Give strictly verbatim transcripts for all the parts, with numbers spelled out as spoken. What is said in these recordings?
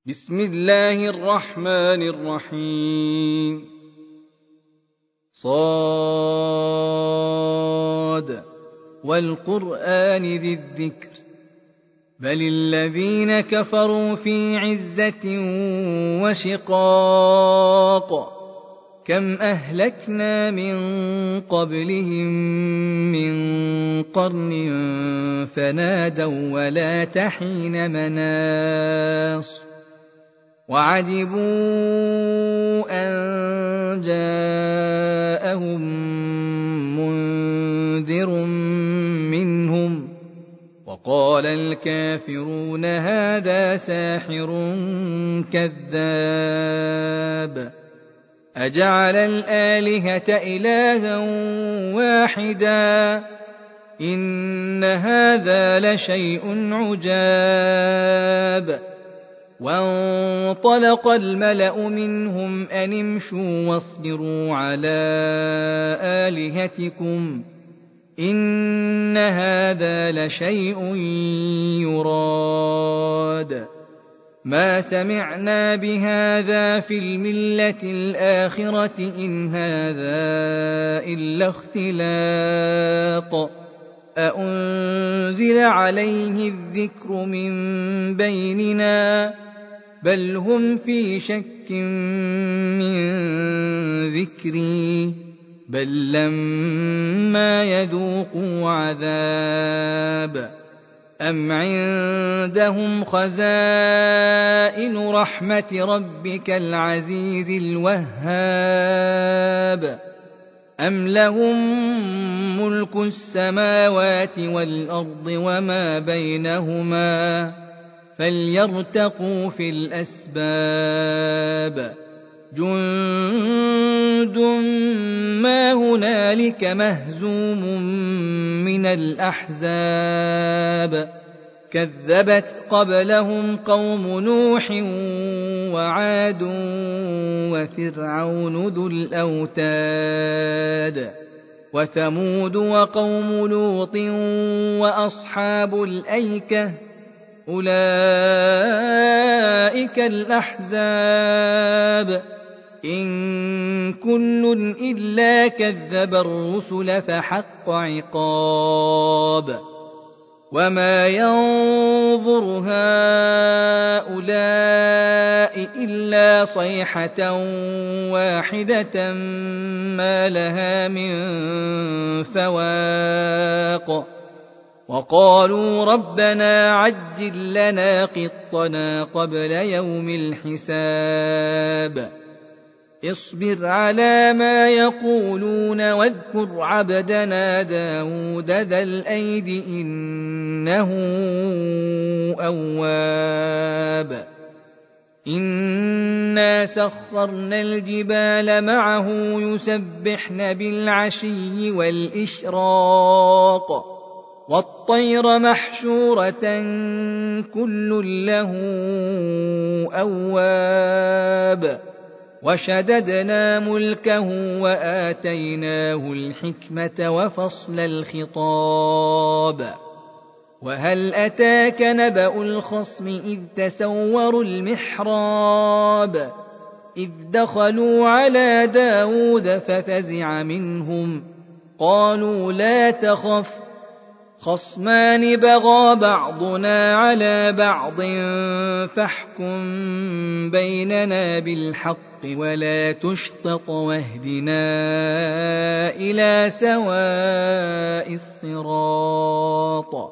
بسم الله الرحمن الرحيم صاد والقرآن ذي الذكر بل الذين كفروا في عزة وشقاق كم أهلكنا من قبلهم من قرن فنادوا ولا تحين مناص وعجبوا أن جاءهم منذر منهم وقال الكافرون هذا ساحر كذاب أجعل الآلهة إلها واحدا إن هذا لشيء عجاب وانطلق الملأ منهم أن امشوا واصبروا على آلهتكم إن هذا لشيء يراد ما سمعنا بهذا في الملة الآخرة إن هذا إلا اختلاق أأنزل عليه الذكر من بيننا بل هم في شك من ذكري بل لما يذوقوا عذاب أم عندهم خزائن رحمة ربك العزيز الوهاب أم لهم ملك السماوات والأرض وما بينهما فليرتقوا في الأسباب جند ما هنالك مهزوم من الأحزاب كذبت قبلهم قوم نوح وعاد وفرعون ذو الأوتاد وثمود وقوم لوط وأصحاب الأيكة أولئك الأحزاب إن كل إلا كذب الرسل فحق عقاب وما ينظر هؤلاء إلا صيحة واحدة ما لها من فواق وقالوا ربنا عجل لنا قطنا قبل يوم الحساب اصبر على ما يقولون واذكر عبدنا داود ذا الأيد إنه أواب إنا سخرنا الجبال معه يسبحن بالعشي والإشراق والطير محشورة كل له أواب وشددنا ملكه وآتيناه الحكمة وفصل الخطاب وهل أتاك نبأ الخصم إذ تسوروا المحراب إذ دخلوا على داود ففزع منهم قالوا لا تخف خصمان بغى بعضنا على بعض فاحكم بيننا بالحق ولا تشطط واهدنا إلى سواء الصراط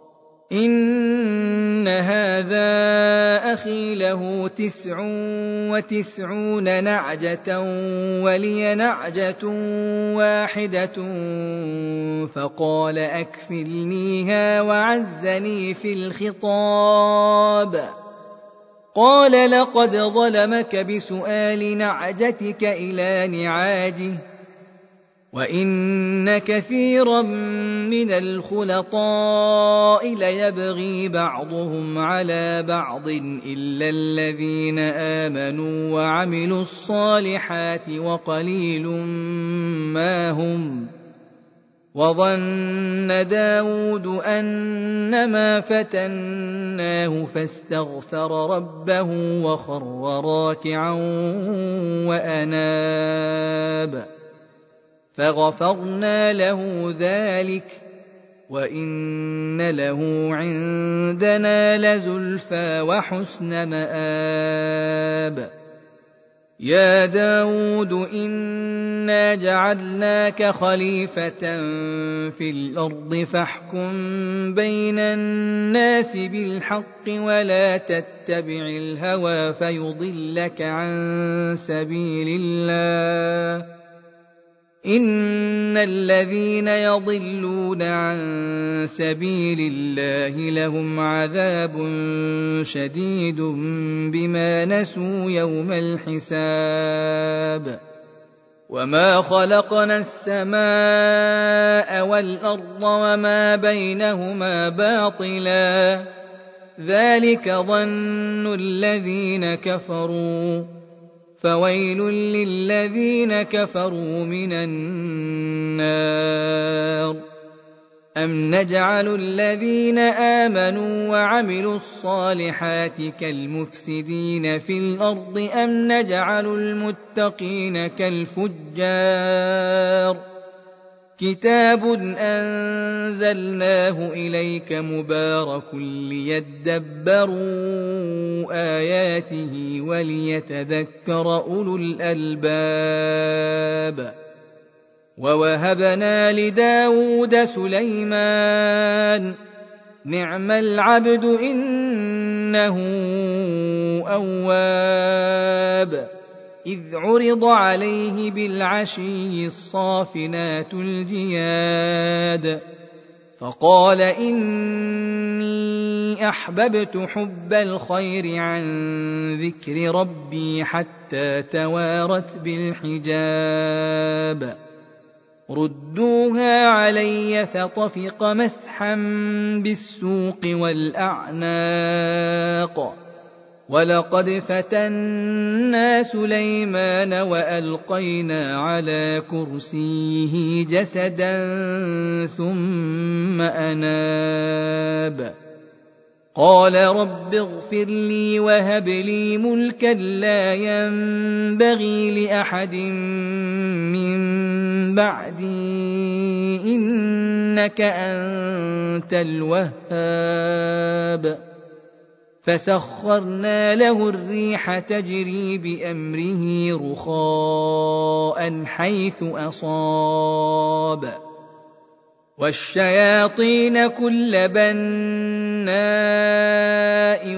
إن هذا أخي له تسع وتسعون نعجة ولي نعجة واحدة فقال أكفلنيها وعزني في الخطاب قال لقد ظلمك بسؤال نعجتك إلى نعاجه وإن كثيرا من الخلطاء ليبغي بعضهم على بعض إلا الذين آمنوا وعملوا الصالحات وقليل ما هم وظن داود أنما فتناه فاستغفر ربه وخر راكعا وأناب فغفرنا له ذلك وإن له عندنا لزلفى وحسن مآب يا داود إنا جعلناك خليفة في الأرض فاحكم بين الناس بالحق ولا تتبع الهوى فيضلك عن سبيل الله إن الذين يضلون عن سبيل الله لهم عذاب شديد بما نسوا يوم الحساب وما خلقنا السماء والأرض وما بينهما باطلا ذلك ظن الذين كفروا فويل للذين كفروا من النار أم نجعل الذين آمنوا وعملوا الصالحات كالمفسدين في الأرض أم نجعل المتقين كالفجار كتاب أنزلناه إليك مبارك ليدبروا آياته وليتذكر أولو الألباب ووهبنا لداود سليمان نعم العبد إنه أواب إذ عرض عليه بالعشي الصافنات الجياد فقال إني أحببت حب الخير عن ذكر ربي حتى توارت بالحجاب ردوها علي فطفق مسحا بالسوق والأعناق ولقد فتنا سليمان وألقينا على كرسيه جسدا ثم أناب قال رب اغفر لي وهب لي ملكا لا ينبغي لأحد من بعدي إنك أنت الوهاب فسخرنا له الريح تجري بأمره رخاء حيث أصاب والشياطين كل بناء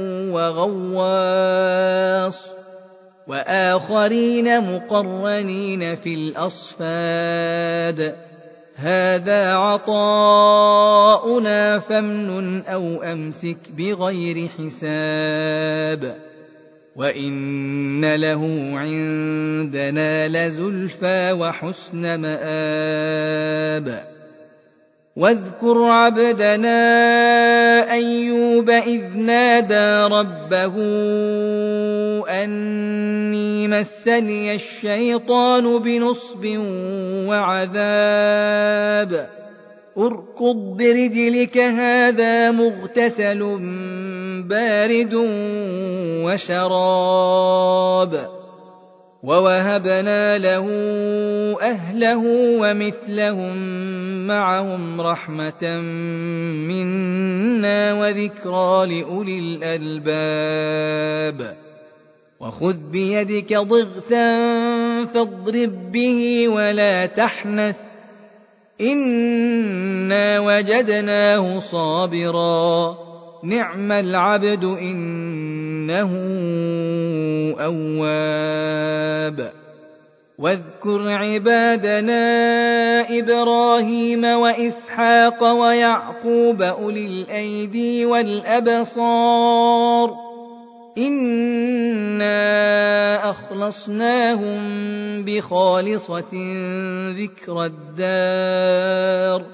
وغواص وآخرين مقرنين في الأصفاد هذا عطاؤنا فامنن أو أمسك بغير حساب وإن له عندنا لزلفى وحسن مآب واذكر عبدنا أيوب إذ نادى ربه أني مسني الشيطان بنصب وعذاب اركض برجلك هذا مغتسل بارد وشراب ووهبنا له أهله ومثلهم معهم رحمة منا وذكرى لأولي الألباب وخذ بيدك ضغثا فاضرب به ولا تحنث إنا وجدناه صابرا نعم العبد إنه أواب واذكر عبادنا إبراهيم وإسحاق ويعقوب أولي الأيدي والأبصار إنا أخلصناهم بخالصة ذكر الدار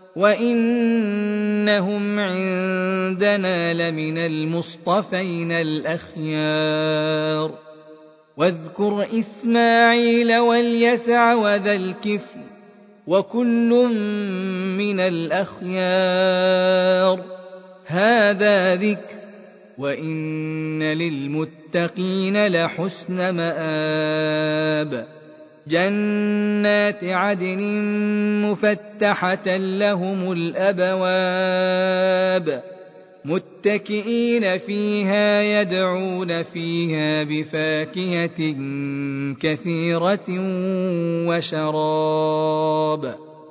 وإنهم عندنا لمن المصطفين الأخيار واذكر إسماعيل واليسع وذا الكفل وكل من الأخيار. هذا ذكر، وإن للمتقين لحسن مآب. جنات عدن مفتحة لهم الأبواب، متكئين فيها يدعون فيها بفاكهة كثيرة وشراب.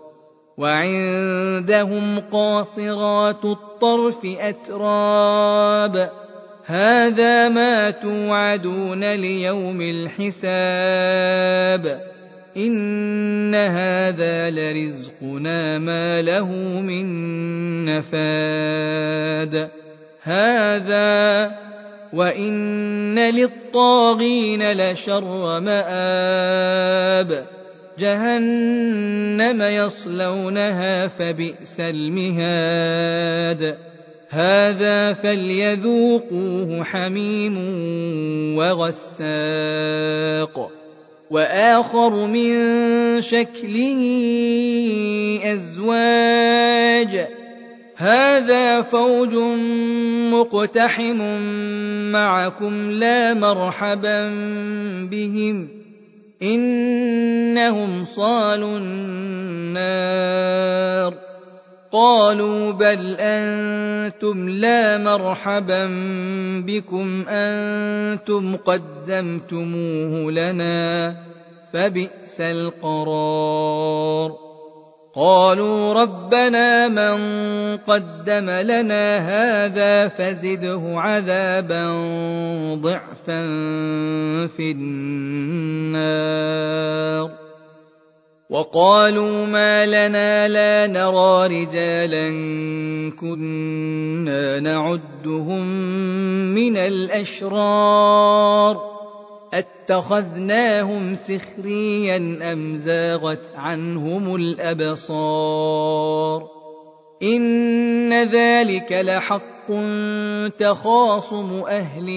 وعندهم قاصرات الطرف أتراب. هذا ما توعدون ليوم الحساب. إن هذا لرزقنا ما له من نفاد. هذا وإن للطاغين لشر مآب. جهنم يصلونها فبئس المهاد. هذا فليذوقوه حميم وغساق. وآخر من شكله أزواج. هذا فوج مقتحم معكم لا مرحبا بهم إنهم صالوا النار. قالوا بل أنتم لا مرحبا بكم أنتم قدمتموه لنا فبئس القرار. قالوا ربنا من قدم لنا هذا فزده عذابا ضعفا في النار. وقالوا ما لنا لا نرى رجالا كنا نعدهم من الأشرار اتخذناهم سخريا أم زاغت عنهم الأبصار. إن ذلك لحق تخاصم أهل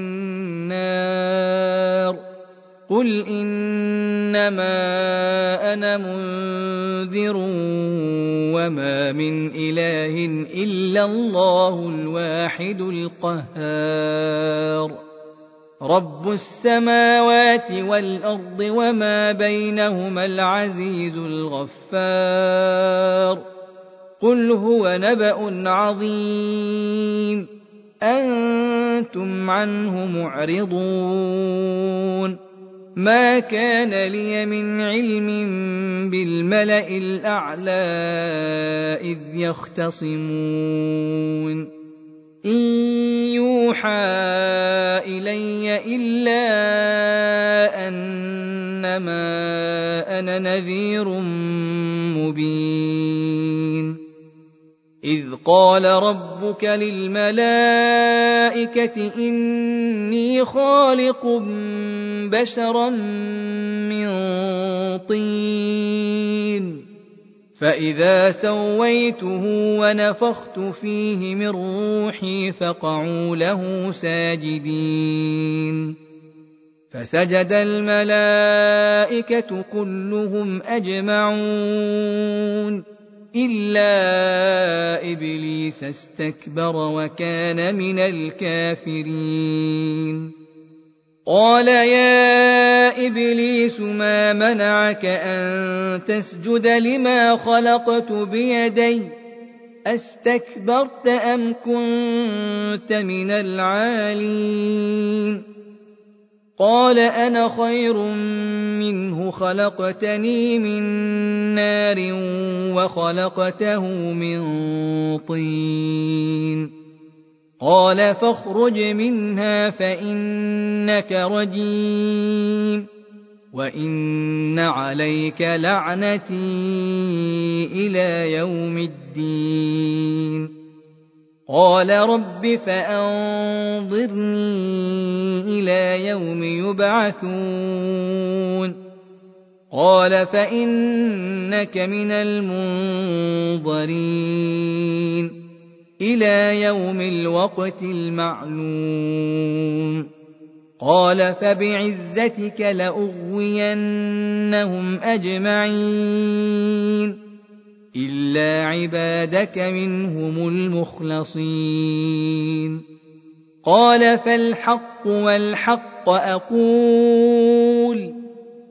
النار. قل إنما أنا منذر وما من إله إلا الله الواحد القهار. رب السماوات والأرض وما بينهما العزيز الغفار. قل هو نبأ عظيم أنتم عنه معرضون. ما كان لي من علم بالملأ الأعلى إذ يختصمون. إن يوحى إلي إلا أنما أنا نذير مبين. إذ قال ربك للملائكة إني خالق بشرا من طين فإذا سويته ونفخت فيه من روحي فقعوا له ساجدين. فسجد الملائكة كلهم أجمعون إلا إبليس استكبر وكان من الكافرين. قال يا إبليس ما منعك أن تسجد لما خلقت بيدي أستكبرت أم كنت من العالين؟ قال أنا خير منه خلقتني من نار وخلقته من طين. قال فاخرج منها فإنك رجيم وإن عليك لعنتي إلى يوم الدين. قال رب فأنظرني إلى يوم يبعثون. قال فإنك من المنظرين إلى يوم الوقت المعلوم. قال فبعزتك لأغوينهم أجمعين إلا عبادك منهم المخلصين قال فالحق والحق أقول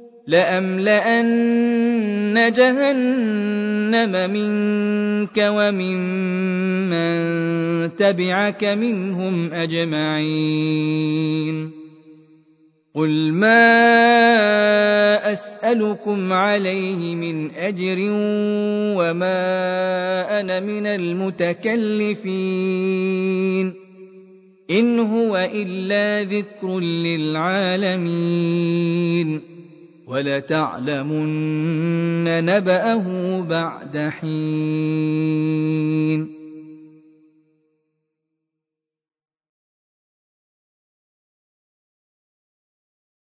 لأملأن جهنم منك وممن تبعك منهم أجمعين قل ما أسألكم عليه من أجر وما أنا من المتكلفين إن هو إلا ذكر للعالمين ولتعلمن نبأه بعد حين